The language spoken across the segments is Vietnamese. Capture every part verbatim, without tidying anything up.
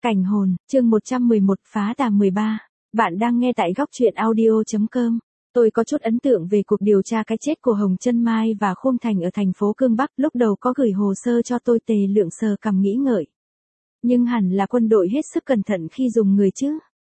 Cảnh hồn, chương một trăm mười một phá tà mười ba. Bạn đang nghe tại góc truyện audio.com. Tôi có chút ấn tượng về cuộc điều tra cái chết của Hồng Chân Mai và Khôn Thành ở thành phố Cương Bắc, lúc đầu có gửi hồ sơ cho tôi. Tề Lượng sờ cằm nghĩ ngợi. Nhưng hẳn là quân đội hết sức cẩn thận khi dùng người chứ.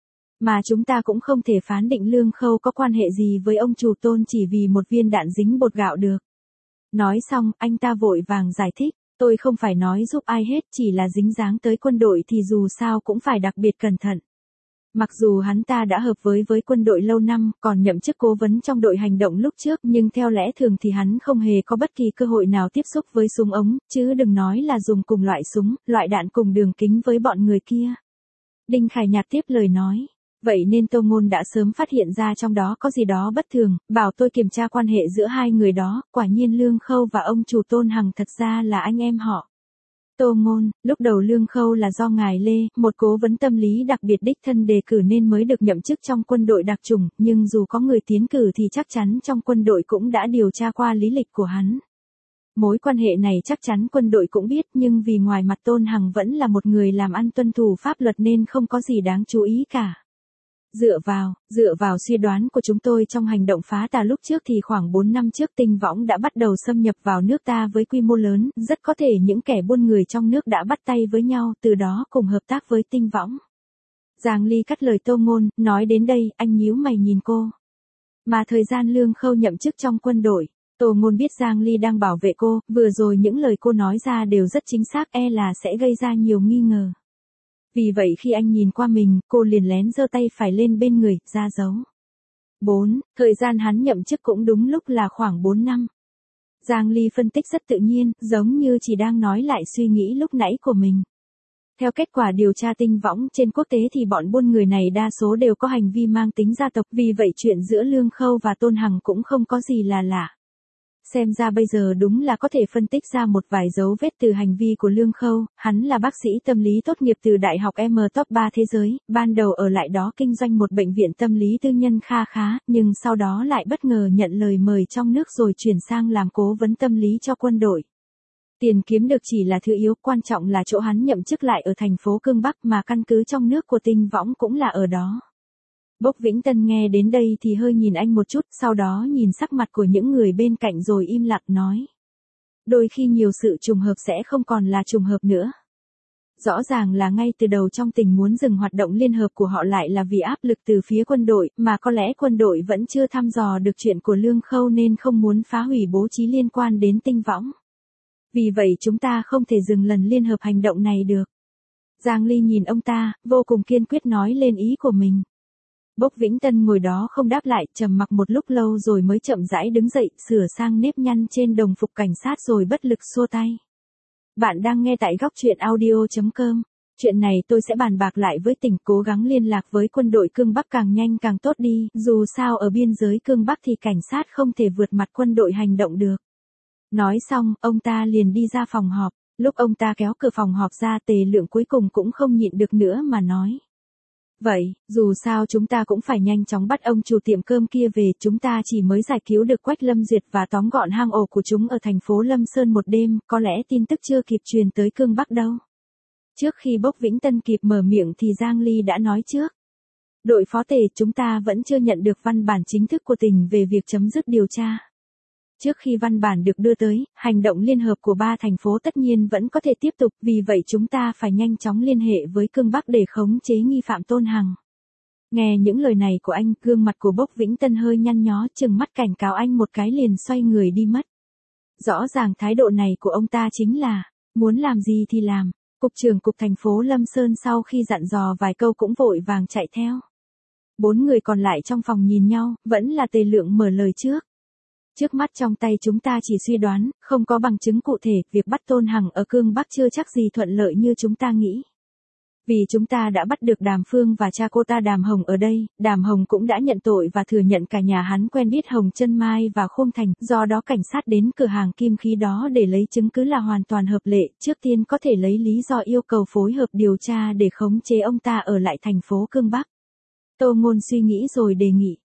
Mà chúng ta cũng không thể phán định Lương Khâu có quan hệ gì với ông chủ Tôn chỉ vì một viên đạn dính bột gạo được. Nói xong, anh ta vội vàng giải thích. Tôi không phải nói giúp ai hết, chỉ là dính dáng tới quân đội thì dù sao cũng phải đặc biệt cẩn thận. Mặc dù hắn ta đã hợp với với quân đội lâu năm, còn nhậm chức cố vấn trong đội hành động lúc trước, nhưng theo lẽ thường thì hắn không hề có bất kỳ cơ hội nào tiếp xúc với súng ống, chứ đừng nói là dùng cùng loại súng, loại đạn cùng đường kính với bọn người kia. Đinh Khải Nhạt tiếp lời nói. Vậy nên Tô Ngôn đã sớm phát hiện ra trong đó có gì đó bất thường, bảo tôi kiểm tra quan hệ giữa hai người đó. Quả nhiên Lương Khâu và ông chủ Tôn Hằng thật ra là anh em họ. Tô Ngôn, lúc đầu Lương Khâu là do ngài Lê, một cố vấn tâm lý đặc biệt đích thân đề cử nên mới được nhậm chức trong quân đội đặc chủng, nhưng dù có người tiến cử thì chắc chắn trong quân đội cũng đã điều tra qua lý lịch của hắn. Mối quan hệ này chắc chắn quân đội cũng biết, nhưng vì ngoài mặt Tôn Hằng vẫn là một người làm ăn tuân thủ pháp luật nên không có gì đáng chú ý cả. Dựa vào, dựa vào suy đoán của chúng tôi trong hành động phá tà lúc trước thì khoảng bốn năm trước Tinh Võng đã bắt đầu xâm nhập vào nước ta với quy mô lớn, rất có thể những kẻ buôn người trong nước đã bắt tay với nhau, từ đó cùng hợp tác với Tinh Võng. Giang Ly cắt lời Tô Ngôn, nói đến đây, anh nhíu mày nhìn cô. Mà thời gian Lương Khâu nhậm chức trong quân đội, Tô Ngôn biết Giang Ly đang bảo vệ cô, vừa rồi những lời cô nói ra đều rất chính xác, e là sẽ gây ra nhiều nghi ngờ. Vì vậy khi anh nhìn qua mình, cô liền lén giơ tay phải lên bên người, ra dấu. bốn. Thời gian hắn nhậm chức cũng đúng lúc là khoảng bốn năm. Giang Ly phân tích rất tự nhiên, giống như chỉ đang nói lại suy nghĩ lúc nãy của mình. Theo kết quả điều tra Tinh Võng trên quốc tế thì bọn buôn người này đa số đều có hành vi mang tính gia tộc, vì vậy chuyện giữa Lương Khâu và Tôn Hằng cũng không có gì là lạ. Xem ra bây giờ đúng là có thể phân tích ra một vài dấu vết từ hành vi của Lương Khâu. Hắn là bác sĩ tâm lý tốt nghiệp từ Đại học M top ba thế giới, ban đầu ở lại đó kinh doanh một bệnh viện tâm lý tư nhân kha khá, nhưng sau đó lại bất ngờ nhận lời mời trong nước rồi chuyển sang làm cố vấn tâm lý cho quân đội. Tiền kiếm được chỉ là thứ yếu, quan trọng là chỗ hắn nhậm chức lại ở thành phố Cương Bắc mà căn cứ trong nước của Tinh Võng cũng là ở đó. Bốc Vĩnh Tân nghe đến đây thì hơi nhìn anh một chút, sau đó nhìn sắc mặt của những người bên cạnh rồi im lặng nói. Đôi khi nhiều sự trùng hợp sẽ không còn là trùng hợp nữa. Rõ ràng là ngay từ đầu trong tình muốn dừng hoạt động liên hợp của họ lại là vì áp lực từ phía quân đội, mà có lẽ quân đội vẫn chưa thăm dò được chuyện của Lương Khâu nên không muốn phá hủy bố trí liên quan đến Tinh Võng. Vì vậy chúng ta không thể dừng lần liên hợp hành động này được. Giang Ly nhìn ông ta, vô cùng kiên quyết nói lên ý của mình. Bốc Vĩnh Tân ngồi đó không đáp lại, trầm mặc một lúc lâu rồi mới chậm rãi đứng dậy, sửa sang nếp nhăn trên đồng phục cảnh sát rồi bất lực xua tay. Bạn đang nghe tại góc truyện audio.com. Chuyện này tôi sẽ bàn bạc lại với tỉnh, cố gắng liên lạc với quân đội Cương Bắc càng nhanh càng tốt đi, dù sao ở biên giới Cương Bắc thì cảnh sát không thể vượt mặt quân đội hành động được. Nói xong, ông ta liền đi ra phòng họp. Lúc ông ta kéo cửa phòng họp ra, Tề Lượng cuối cùng cũng không nhịn được nữa mà nói. Vậy, dù sao chúng ta cũng phải nhanh chóng bắt ông chủ tiệm cơm kia về, chúng ta chỉ mới giải cứu được Quách Lâm Duyệt và tóm gọn hang ổ của chúng ở thành phố Lâm Sơn một đêm, có lẽ tin tức chưa kịp truyền tới Cương Bắc đâu. Trước khi Bốc Vĩnh Tân kịp mở miệng thì Giang Ly đã nói trước. Đội phó Tề, chúng ta vẫn chưa nhận được văn bản chính thức của tỉnh về việc chấm dứt điều tra. Trước khi văn bản được đưa tới, hành động liên hợp của ba thành phố tất nhiên vẫn có thể tiếp tục, vì vậy chúng ta phải nhanh chóng liên hệ với Cương Bắc để khống chế nghi phạm Tôn Hằng. Nghe những lời này của anh, gương mặt của Bốc Vĩnh Tân hơi nhăn nhó, trừng mắt cảnh cáo anh một cái liền xoay người đi mất. Rõ ràng thái độ này của ông ta chính là, muốn làm gì thì làm. Cục trưởng cục thành phố Lâm Sơn sau khi dặn dò vài câu cũng vội vàng chạy theo. Bốn người còn lại trong phòng nhìn nhau, vẫn là Tề Lượng mở lời trước. Trước mắt trong tay chúng ta chỉ suy đoán, không có bằng chứng cụ thể, việc bắt Tôn Hằng ở Cương Bắc chưa chắc gì thuận lợi như chúng ta nghĩ. Vì chúng ta đã bắt được Đàm Phương và cha cô ta Đàm Hồng ở đây, Đàm Hồng cũng đã nhận tội và thừa nhận cả nhà hắn quen biết Hồng Chân Mai và Khôn Thành, do đó cảnh sát đến cửa hàng kim khí đó để lấy chứng cứ là hoàn toàn hợp lệ, trước tiên có thể lấy lý do yêu cầu phối hợp điều tra để khống chế ông ta ở lại thành phố Cương Bắc. Tô Ngôn suy nghĩ rồi đề nghị.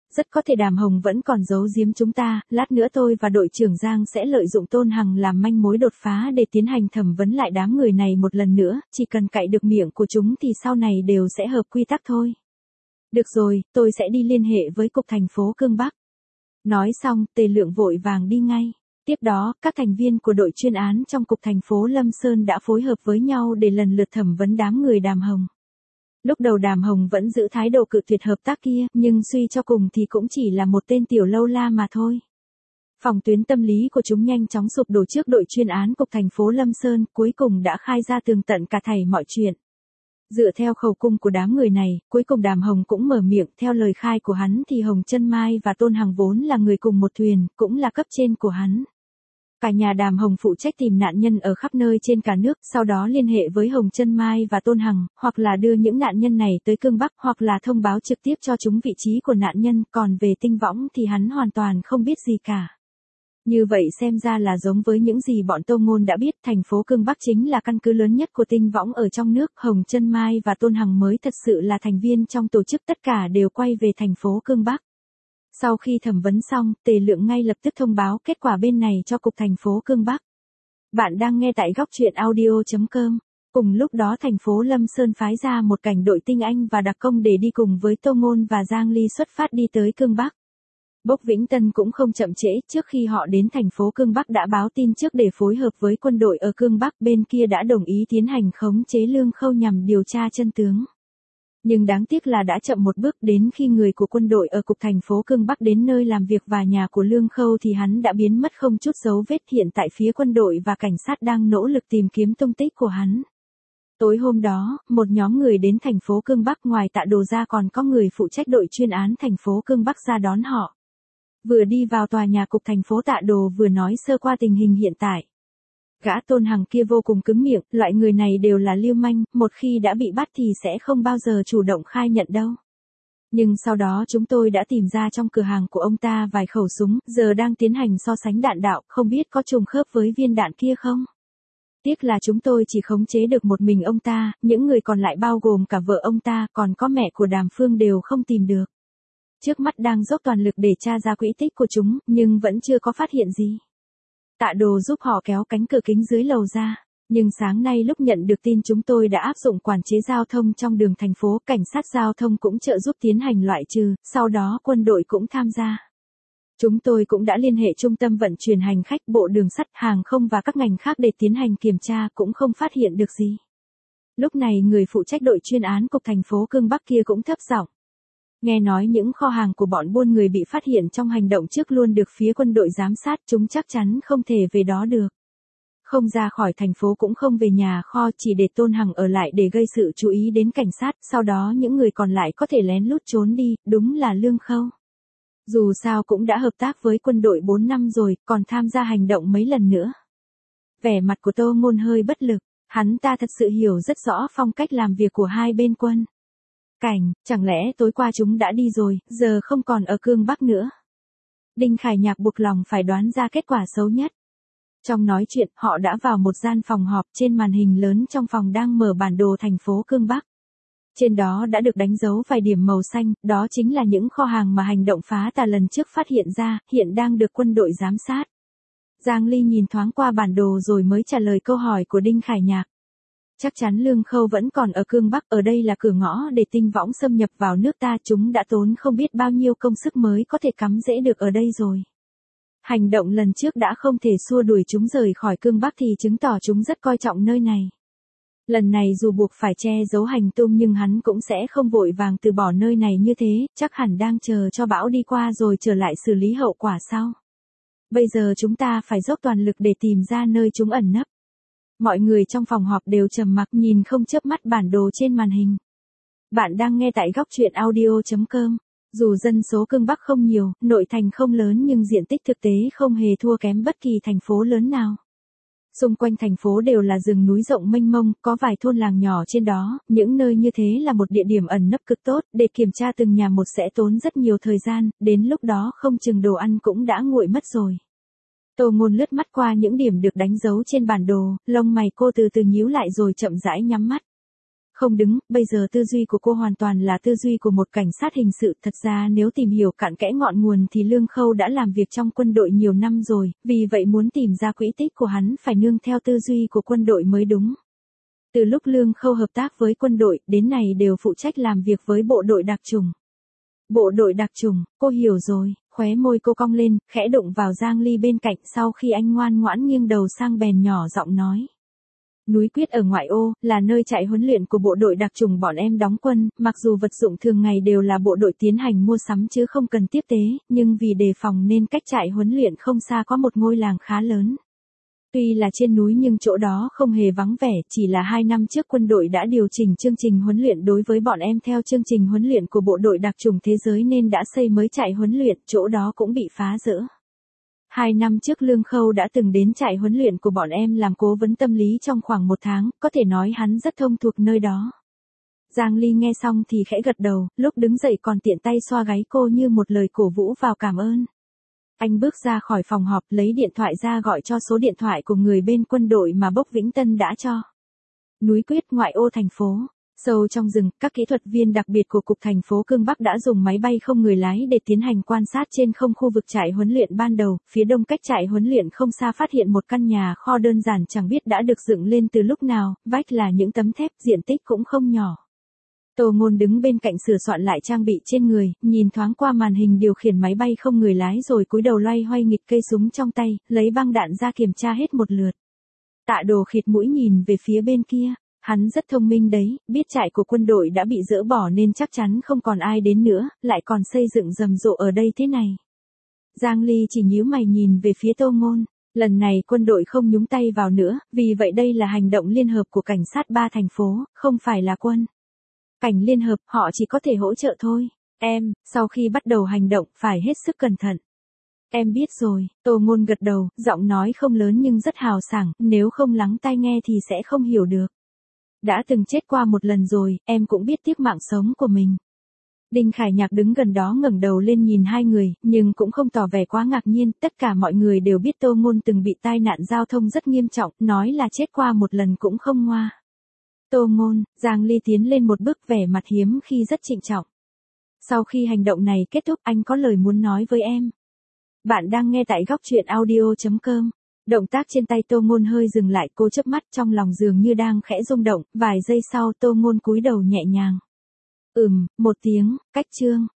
Rất có thể Đàm Hồng vẫn còn giấu giếm chúng ta, lát nữa tôi và đội trưởng Giang sẽ lợi dụng Tôn Hằng làm manh mối đột phá để tiến hành thẩm vấn lại đám người này một lần nữa, chỉ cần cạy được miệng của chúng thì sau này đều sẽ hợp quy tắc thôi. Được rồi, tôi sẽ đi liên hệ với cục thành phố Cương Bắc. Nói xong, Tề Lượng vội vàng đi ngay. Tiếp đó, các thành viên của đội chuyên án trong cục thành phố Lâm Sơn đã phối hợp với nhau để lần lượt thẩm vấn đám người Đàm Hồng. Lúc đầu Đàm Hồng vẫn giữ thái độ cự tuyệt hợp tác kia, nhưng suy cho cùng thì cũng chỉ là một tên tiểu lâu la mà thôi. Phòng tuyến tâm lý của chúng nhanh chóng sụp đổ trước đội chuyên án cục thành phố Lâm Sơn, cuối cùng đã khai ra tường tận cả thảy mọi chuyện. Dựa theo khẩu cung của đám người này, cuối cùng Đàm Hồng cũng mở miệng, theo lời khai của hắn thì Hồng Chân Mai và Tôn Hằng vốn là người cùng một thuyền, cũng là cấp trên của hắn. Cả nhà Đàm Hồng phụ trách tìm nạn nhân ở khắp nơi trên cả nước, sau đó liên hệ với Hồng Chân Mai và Tôn Hằng, hoặc là đưa những nạn nhân này tới Cương Bắc, hoặc là thông báo trực tiếp cho chúng vị trí của nạn nhân, còn về Tinh Võng thì hắn hoàn toàn không biết gì cả. Như vậy xem ra là giống với những gì bọn Tô Ngôn đã biết, thành phố Cương Bắc chính là căn cứ lớn nhất của Tinh Võng ở trong nước, Hồng Chân Mai và Tôn Hằng mới thật sự là thành viên trong tổ chức, tất cả đều quay về thành phố Cương Bắc. Sau khi thẩm vấn xong, Tề Lượng ngay lập tức thông báo kết quả bên này cho cục thành phố Cương Bắc. Bạn đang nghe tại góc truyện audio chấm com. Cùng lúc đó thành phố Lâm Sơn phái ra một cảnh đội tinh anh và đặc công để đi cùng với Tô Ngôn và Giang Ly xuất phát đi tới Cương Bắc. Bốc Vĩnh Tân cũng không chậm trễ, trước khi họ đến thành phố Cương Bắc đã báo tin trước để phối hợp với quân đội ở Cương Bắc, bên kia đã đồng ý tiến hành khống chế Lương Khâu nhằm điều tra chân tướng. Nhưng đáng tiếc là đã chậm một bước, đến khi người của quân đội ở cục thành phố Cương Bắc đến nơi làm việc và nhà của Lương Khâu thì hắn đã biến mất không chút dấu vết, hiện tại phía quân đội và cảnh sát đang nỗ lực tìm kiếm tung tích của hắn. Tối hôm đó, một nhóm người đến thành phố Cương Bắc, ngoài Tạ Đồ ra còn có người phụ trách đội chuyên án thành phố Cương Bắc ra đón họ. Vừa đi vào tòa nhà cục thành phố Tạ Đồ vừa nói sơ qua tình hình hiện tại. Gã Tôn Hằng kia vô cùng cứng miệng, loại người này đều là lưu manh, một khi đã bị bắt thì sẽ không bao giờ chủ động khai nhận đâu. Nhưng sau đó chúng tôi đã tìm ra trong cửa hàng của ông ta vài khẩu súng, giờ đang tiến hành so sánh đạn đạo, không biết có trùng khớp với viên đạn kia không? Tiếc là chúng tôi chỉ khống chế được một mình ông ta, những người còn lại bao gồm cả vợ ông ta, còn có mẹ của Đàm Phương đều không tìm được. Trước mắt đang dốc toàn lực để tra ra quỹ tích của chúng, nhưng vẫn chưa có phát hiện gì. Tạ Đồ giúp họ kéo cánh cửa kính dưới lầu ra. Nhưng sáng nay lúc nhận được tin chúng tôi đã áp dụng quản chế giao thông trong đường thành phố, cảnh sát giao thông cũng trợ giúp tiến hành loại trừ, sau đó quân đội cũng tham gia. Chúng tôi cũng đã liên hệ trung tâm vận chuyển hành khách, bộ đường sắt, hàng không và các ngành khác để tiến hành kiểm tra, cũng không phát hiện được gì. Lúc này người phụ trách đội chuyên án cục thành phố Cương Bắc kia cũng thấp giọng. Nghe nói những kho hàng của bọn buôn người bị phát hiện trong hành động trước luôn được phía quân đội giám sát, chúng chắc chắn không thể về đó được. Không ra khỏi thành phố cũng không về nhà kho, chỉ để Tôn Hằng ở lại để gây sự chú ý đến cảnh sát, sau đó những người còn lại có thể lén lút trốn đi, đúng là Lương Khâu. Dù sao cũng đã hợp tác với quân đội bốn năm rồi, còn tham gia hành động mấy lần nữa. Vẻ mặt của Tô Ngôn hơi bất lực, hắn ta thật sự hiểu rất rõ phong cách làm việc của hai bên quân. Cảnh, chẳng lẽ tối qua chúng đã đi rồi, giờ không còn ở Cương Bắc nữa. Đinh Khải Nhạc buộc lòng phải đoán ra kết quả xấu nhất. Trong nói chuyện, họ đã vào một gian phòng họp, trên màn hình lớn trong phòng đang mở bản đồ thành phố Cương Bắc. Trên đó đã được đánh dấu vài điểm màu xanh, đó chính là những kho hàng mà hành động phá tà lần trước phát hiện ra, hiện đang được quân đội giám sát. Giang Ly nhìn thoáng qua bản đồ rồi mới trả lời câu hỏi của Đinh Khải Nhạc. Chắc chắn Lương Khâu vẫn còn ở Cương Bắc, ở đây là cửa ngõ để Tinh Võng xâm nhập vào nước ta, chúng đã tốn không biết bao nhiêu công sức mới có thể cắm rễ được ở đây rồi. Hành động lần trước đã không thể xua đuổi chúng rời khỏi Cương Bắc thì chứng tỏ chúng rất coi trọng nơi này. Lần này dù buộc phải che giấu hành tung nhưng hắn cũng sẽ không vội vàng từ bỏ nơi này như thế, chắc hẳn đang chờ cho bão đi qua rồi trở lại xử lý hậu quả sau. Bây giờ chúng ta phải dốc toàn lực để tìm ra nơi chúng ẩn nấp. Mọi người trong phòng họp đều trầm mặc nhìn không chớp mắt bản đồ trên màn hình. Bạn đang nghe tại góc truyện audio chấm com. Dù dân số Cương Bắc không nhiều, nội thành không lớn nhưng diện tích thực tế không hề thua kém bất kỳ thành phố lớn nào. Xung quanh thành phố đều là rừng núi rộng mênh mông, có vài thôn làng nhỏ trên đó, những nơi như thế là một địa điểm ẩn nấp cực tốt, để kiểm tra từng nhà một sẽ tốn rất nhiều thời gian, đến lúc đó không chừng đồ ăn cũng đã nguội mất rồi. Tô Ngôn lướt mắt qua những điểm được đánh dấu trên bản đồ, lông mày cô từ từ nhíu lại rồi chậm rãi nhắm mắt. Không đứng, bây giờ tư duy của cô hoàn toàn là tư duy của một cảnh sát hình sự. Thật ra nếu tìm hiểu cặn kẽ ngọn nguồn thì Lương Khâu đã làm việc trong quân đội nhiều năm rồi, vì vậy muốn tìm ra quỹ tích của hắn phải nương theo tư duy của quân đội mới đúng. Từ lúc Lương Khâu hợp tác với quân đội, đến nay đều phụ trách làm việc với bộ đội đặc chủng. Bộ đội đặc chủng, cô hiểu rồi, khóe môi cô cong lên, khẽ đụng vào Giang Ly bên cạnh sau khi anh ngoan ngoãn nghiêng đầu sang bèn nhỏ giọng nói. Núi Quyết ở ngoại ô, là nơi trại huấn luyện của bộ đội đặc chủng bọn em đóng quân, mặc dù vật dụng thường ngày đều là bộ đội tiến hành mua sắm chứ không cần tiếp tế, nhưng vì đề phòng nên cách trại huấn luyện không xa có một ngôi làng khá lớn. Tuy là trên núi nhưng chỗ đó không hề vắng vẻ, chỉ là hai năm trước quân đội đã điều chỉnh chương trình huấn luyện đối với bọn em theo chương trình huấn luyện của bộ đội đặc chủng thế giới nên đã xây mới trại huấn luyện, chỗ đó cũng bị phá rỡ. Hai năm trước Lương Khâu đã từng đến trại huấn luyện của bọn em làm cố vấn tâm lý trong khoảng một tháng, có thể nói hắn rất thông thuộc nơi đó. Giang Ly nghe xong thì khẽ gật đầu, lúc đứng dậy còn tiện tay xoa gáy cô như một lời cổ vũ vào cảm ơn. Anh bước ra khỏi phòng họp lấy điện thoại ra gọi cho số điện thoại của người bên quân đội mà Bốc Vĩnh Tân đã cho. Núi Quyết ngoại ô thành phố. Sâu trong rừng, các kỹ thuật viên đặc biệt của Cục thành phố Cương Bắc đã dùng máy bay không người lái để tiến hành quan sát trên không khu vực trại huấn luyện ban đầu. Phía đông cách trại huấn luyện không xa phát hiện một căn nhà kho đơn giản chẳng biết đã được dựng lên từ lúc nào, vách là những tấm thép, diện tích cũng không nhỏ. Tô Ngôn đứng bên cạnh sửa soạn lại trang bị trên người, nhìn thoáng qua màn hình điều khiển máy bay không người lái rồi cúi đầu loay hoay nghịch cây súng trong tay, lấy băng đạn ra kiểm tra hết một lượt. Tạ Đồ khịt mũi nhìn về phía bên kia, hắn rất thông minh đấy, biết trại của quân đội đã bị dỡ bỏ nên chắc chắn không còn ai đến nữa, lại còn xây dựng rầm rộ ở đây thế này. Giang Ly chỉ nhíu mày nhìn về phía Tô Ngôn, lần này quân đội không nhúng tay vào nữa, vì vậy đây là hành động liên hợp của cảnh sát ba thành phố, không phải là quân. Cảnh liên hợp, họ chỉ có thể hỗ trợ thôi. Em, sau khi bắt đầu hành động, phải hết sức cẩn thận. Em biết rồi, Tô Ngôn gật đầu, giọng nói không lớn nhưng rất hào sảng, nếu không lắng tai nghe thì sẽ không hiểu được. Đã từng chết qua một lần rồi, em cũng biết tiếc mạng sống của mình. Đinh Khải Nhạc đứng gần đó ngẩng đầu lên nhìn hai người, nhưng cũng không tỏ vẻ quá ngạc nhiên, tất cả mọi người đều biết Tô Ngôn từng bị tai nạn giao thông rất nghiêm trọng, nói là chết qua một lần cũng không ngoa. Tô Ngôn, Giang Ly tiến lên một bước vẻ mặt hiếm khi rất trịnh trọng. Sau khi hành động này kết thúc anh có lời muốn nói với em. Bạn đang nghe tại góc truyện audio chấm com. Động tác trên tay Tô Ngôn hơi dừng lại, cô chớp mắt trong lòng dường như đang khẽ rung động, vài giây sau Tô Ngôn cúi đầu nhẹ nhàng. Ừm, một tiếng, cách chương.